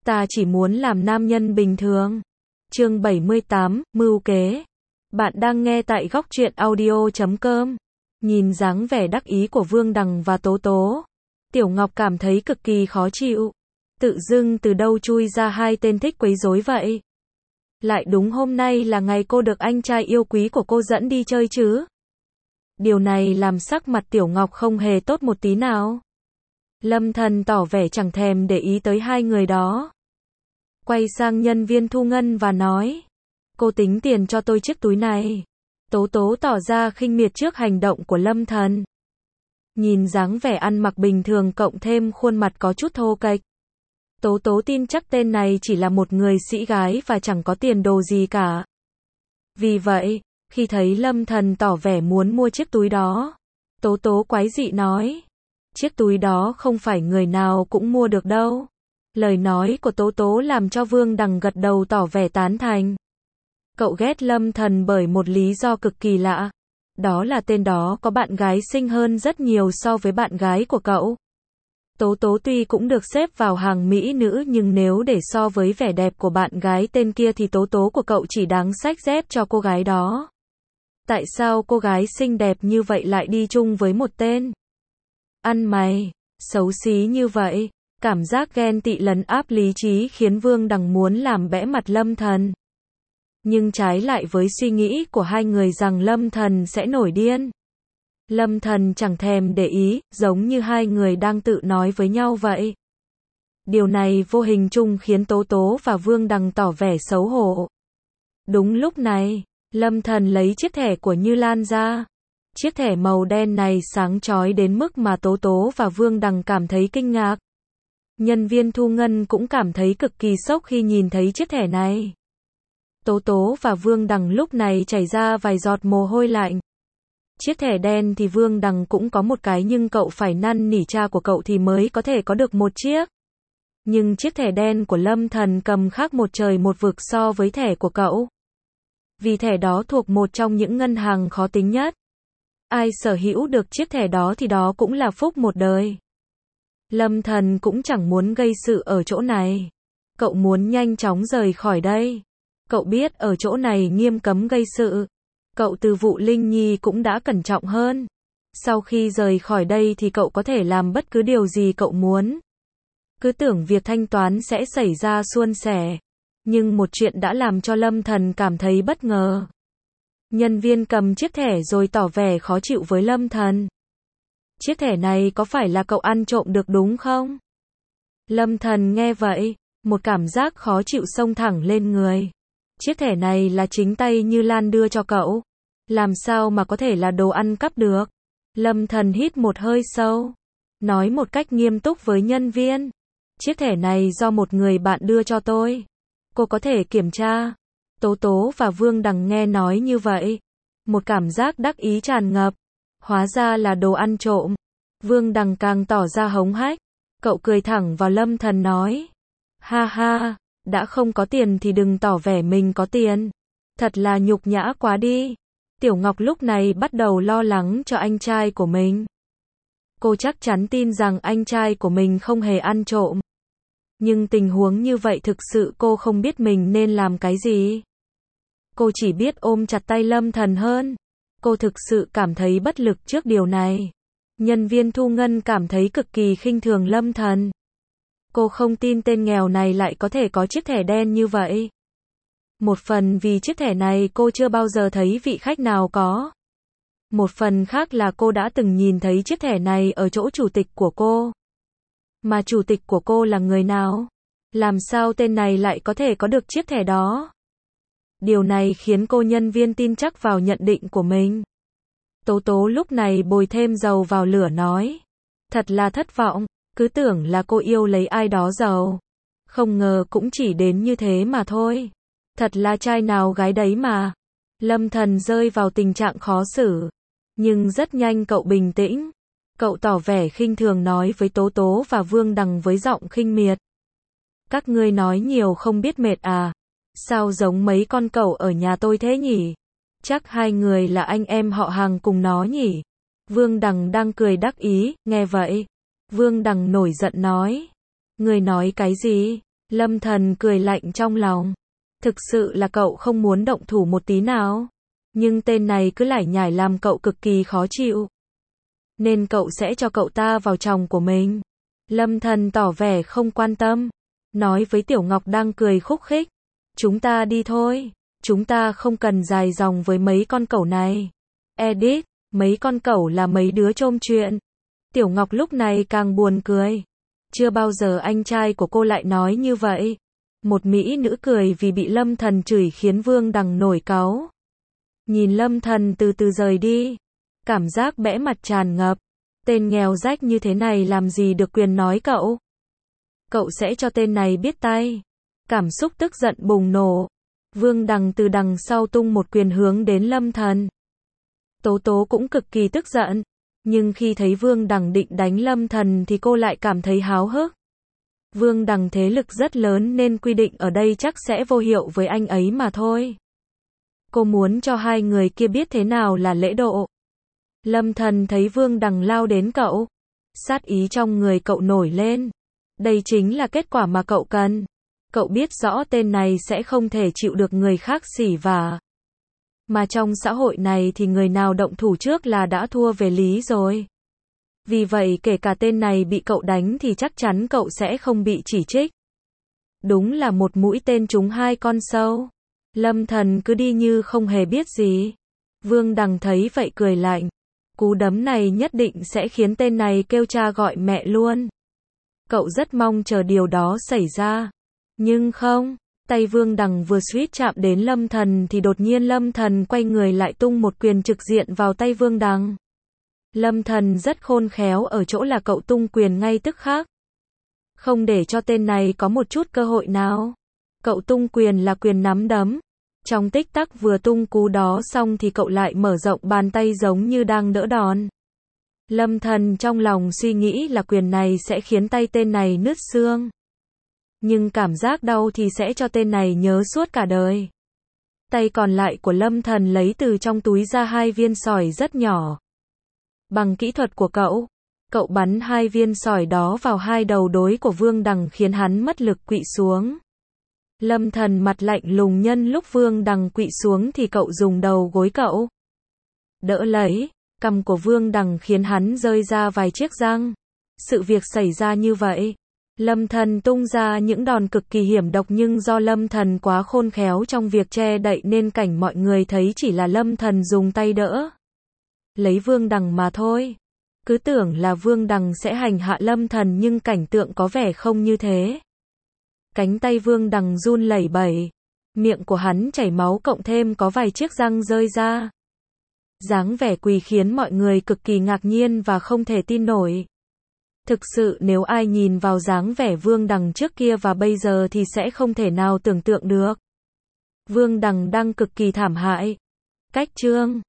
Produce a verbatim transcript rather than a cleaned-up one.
Ta chỉ muốn làm nam nhân bình thường. Chương bảy mươi tám, mưu kế. Bạn đang nghe tại góc truyện audio chấm com. Nhìn dáng vẻ đắc ý của Vương Đằng và Tố Tố, Tiểu Ngọc cảm thấy cực kỳ khó chịu. Tự dưng từ đâu chui ra hai tên thích quấy rối vậy? Lại đúng hôm nay là ngày cô được anh trai yêu quý của cô dẫn đi chơi chứ? Điều này làm sắc mặt Tiểu Ngọc không hề tốt một tí nào. Lâm Thần tỏ vẻ chẳng thèm để ý tới hai người đó. Quay sang nhân viên thu ngân và nói, cô tính tiền cho tôi chiếc túi này. Tố Tố tỏ ra khinh miệt trước hành động của Lâm Thần. Nhìn dáng vẻ ăn mặc bình thường cộng thêm khuôn mặt có chút thô kệch, Tố Tố tin chắc tên này chỉ là một người sĩ gái và chẳng có tiền đồ gì cả. Vì vậy, khi thấy Lâm Thần tỏ vẻ muốn mua chiếc túi đó, Tố Tố quái dị nói, chiếc túi đó không phải người nào cũng mua được đâu. Lời nói của Tố Tố làm cho Vương Đằng gật đầu tỏ vẻ tán thành. Cậu ghét Lâm Thần bởi một lý do cực kỳ lạ. Đó là tên đó có bạn gái xinh hơn rất nhiều so với bạn gái của cậu. Tố Tố tuy cũng được xếp vào hàng mỹ nữ nhưng nếu để so với vẻ đẹp của bạn gái tên kia thì Tố Tố của cậu chỉ đáng xách dép cho cô gái đó. Tại sao cô gái xinh đẹp như vậy lại đi chung với một tên ăn mày xấu xí như vậy? Cảm giác ghen tị lấn áp lý trí khiến Vương Đằng muốn làm bẽ mặt Lâm Thần. Nhưng trái lại với suy nghĩ của hai người rằng Lâm Thần sẽ nổi điên, Lâm Thần chẳng thèm để ý, giống như hai người đang tự nói với nhau vậy. Điều này vô hình chung khiến Tố Tố và Vương Đằng tỏ vẻ xấu hổ. Đúng lúc này, Lâm Thần lấy chiếc thẻ của Như Lan ra. Chiếc thẻ màu đen này sáng chói đến mức mà Tố Tố và Vương Đằng cảm thấy kinh ngạc. Nhân viên thu ngân cũng cảm thấy cực kỳ sốc khi nhìn thấy chiếc thẻ này. Tố Tố và Vương Đằng lúc này chảy ra vài giọt mồ hôi lạnh. Chiếc thẻ đen thì Vương Đằng cũng có một cái nhưng cậu phải năn nỉ cha của cậu thì mới có thể có được một chiếc. Nhưng chiếc thẻ đen của Lâm Thần cầm khác một trời một vực so với thẻ của cậu. Vì thẻ đó thuộc một trong những ngân hàng khó tính nhất. Ai sở hữu được chiếc thẻ đó thì đó cũng là phúc một đời. Lâm Thần cũng chẳng muốn gây sự ở chỗ này. Cậu muốn nhanh chóng rời khỏi đây. Cậu biết ở chỗ này nghiêm cấm gây sự. Cậu từ vụ Linh Nhi cũng đã cẩn trọng hơn. Sau khi rời khỏi đây thì cậu có thể làm bất cứ điều gì cậu muốn. Cứ tưởng việc thanh toán sẽ xảy ra suôn sẻ. Nhưng một chuyện đã làm cho Lâm Thần cảm thấy bất ngờ. Nhân viên cầm chiếc thẻ rồi tỏ vẻ khó chịu với Lâm Thần. Chiếc thẻ này có phải là cậu ăn trộm được đúng không? Lâm Thần nghe vậy, một cảm giác khó chịu xông thẳng lên người. Chiếc thẻ này là chính tay Như Lan đưa cho cậu. Làm sao mà có thể là đồ ăn cắp được? Lâm Thần hít một hơi sâu, nói một cách nghiêm túc với nhân viên. Chiếc thẻ này do một người bạn đưa cho tôi. Cô có thể kiểm tra. Tố Tố và Vương Đằng nghe nói như vậy. Một cảm giác đắc ý tràn ngập. Hóa ra là đồ ăn trộm. Vương Đằng càng tỏ ra hống hách. Cậu cười thẳng vào Lâm Thần nói. Ha ha, đã không có tiền thì đừng tỏ vẻ mình có tiền. Thật là nhục nhã quá đi. Tiểu Ngọc lúc này bắt đầu lo lắng cho anh trai của mình. Cô chắc chắn tin rằng anh trai của mình không hề ăn trộm. Nhưng tình huống như vậy thực sự cô không biết mình nên làm cái gì. Cô chỉ biết ôm chặt tay Lâm Thần hơn. Cô thực sự cảm thấy bất lực trước điều này. Nhân viên thu ngân cảm thấy cực kỳ khinh thường Lâm Thần. Cô không tin tên nghèo này lại có thể có chiếc thẻ đen như vậy. Một phần vì chiếc thẻ này cô chưa bao giờ thấy vị khách nào có. Một phần khác là cô đã từng nhìn thấy chiếc thẻ này ở chỗ chủ tịch của cô. Mà chủ tịch của cô là người nào? Làm sao tên này lại có thể có được chiếc thẻ đó? Điều này khiến cô nhân viên tin chắc vào nhận định của mình. Tố Tố lúc này bồi thêm dầu vào lửa nói. Thật là thất vọng, cứ tưởng là cô yêu lấy ai đó giàu. Không ngờ cũng chỉ đến như thế mà thôi. Thật là trai nào gái đấy mà. Lâm Thần rơi vào tình trạng khó xử. Nhưng rất nhanh cậu bình tĩnh. Cậu tỏ vẻ khinh thường nói với Tố Tố và Vương Đằng với giọng khinh miệt. Các ngươi nói nhiều không biết mệt à? Sao giống mấy con cẩu ở nhà tôi thế nhỉ? Chắc hai người là anh em họ hàng cùng nó nhỉ? Vương Đằng đang cười đắc ý, nghe vậy. Vương Đằng nổi giận nói. Ngươi nói cái gì? Lâm Thần cười lạnh trong lòng. Thực sự là cậu không muốn động thủ một tí nào. Nhưng tên này cứ lải nhải làm cậu cực kỳ khó chịu. Nên cậu sẽ cho cậu ta vào chồng của mình. Lâm Thần tỏ vẻ không quan tâm. Nói với Tiểu Ngọc đang cười khúc khích. Chúng ta đi thôi. Chúng ta không cần dài dòng với mấy con cẩu này. Edit, mấy con cẩu là mấy đứa chôm chuyện. Tiểu Ngọc lúc này càng buồn cười. Chưa bao giờ anh trai của cô lại nói như vậy. Một mỹ nữ cười vì bị Lâm Thần chửi khiến Vương Đằng nổi cáu. Nhìn Lâm Thần từ từ rời đi. Cảm giác bẽ mặt tràn ngập. Tên nghèo rách như thế này làm gì được quyền nói cậu. Cậu sẽ cho tên này biết tay. Cảm xúc tức giận bùng nổ. Vương Đằng từ đằng sau tung một quyền hướng đến Lâm Thần. Tố Tố cũng cực kỳ tức giận. Nhưng khi thấy Vương Đằng định đánh Lâm Thần thì cô lại cảm thấy háo hức. Vương Đằng thế lực rất lớn nên quy định ở đây chắc sẽ vô hiệu với anh ấy mà thôi. Cô muốn cho hai người kia biết thế nào là lễ độ. Lâm Thần thấy Vương Đằng lao đến cậu. Sát ý trong người cậu nổi lên. Đây chính là kết quả mà cậu cần. Cậu biết rõ tên này sẽ không thể chịu được người khác xỉ vả. Mà trong xã hội này thì người nào động thủ trước là đã thua về lý rồi. Vì vậy kể cả tên này bị cậu đánh thì chắc chắn cậu sẽ không bị chỉ trích. Đúng là một mũi tên trúng hai con sâu. Lâm Thần cứ đi như không hề biết gì. Vương Đằng thấy vậy cười lạnh. Cú đấm này nhất định sẽ khiến tên này kêu cha gọi mẹ luôn. Cậu rất mong chờ điều đó xảy ra. Nhưng không, tay Vương Đằng vừa suýt chạm đến Lâm Thần thì đột nhiên Lâm Thần quay người lại tung một quyền trực diện vào tay Vương Đằng. Lâm Thần rất khôn khéo ở chỗ là cậu tung quyền ngay tức khắc. Không để cho tên này có một chút cơ hội nào. Cậu tung quyền là quyền nắm đấm. Trong tích tắc vừa tung cú đó xong thì cậu lại mở rộng bàn tay giống như đang đỡ đòn. Lâm Thần trong lòng suy nghĩ là quyền này sẽ khiến tay tên này nứt xương. Nhưng cảm giác đau thì sẽ cho tên này nhớ suốt cả đời. Tay còn lại của Lâm Thần lấy từ trong túi ra hai viên sỏi rất nhỏ. Bằng kỹ thuật của cậu, cậu bắn hai viên sỏi đó vào hai đầu đối của Vương Đằng khiến hắn mất lực quỵ xuống. Lâm Thần mặt lạnh lùng, nhân lúc Vương Đằng quỵ xuống thì cậu dùng đầu gối cậu đỡ lấy. Cằm của Vương Đằng khiến hắn rơi ra vài chiếc răng. Sự việc xảy ra như vậy. Lâm Thần tung ra những đòn cực kỳ hiểm độc nhưng do Lâm Thần quá khôn khéo trong việc che đậy nên cảnh mọi người thấy chỉ là Lâm Thần dùng tay đỡ lấy Vương Đằng mà thôi. Cứ tưởng là Vương Đằng sẽ hành hạ Lâm Thần nhưng cảnh tượng có vẻ không như thế. Cánh tay Vương Đằng run lẩy bẩy. Miệng của hắn chảy máu cộng thêm có vài chiếc răng rơi ra. Dáng vẻ quỳ khiến mọi người cực kỳ ngạc nhiên và không thể tin nổi. Thực sự nếu ai nhìn vào dáng vẻ Vương Đằng trước kia và bây giờ thì sẽ không thể nào tưởng tượng được. Vương Đằng đang cực kỳ thảm hại. Cách chương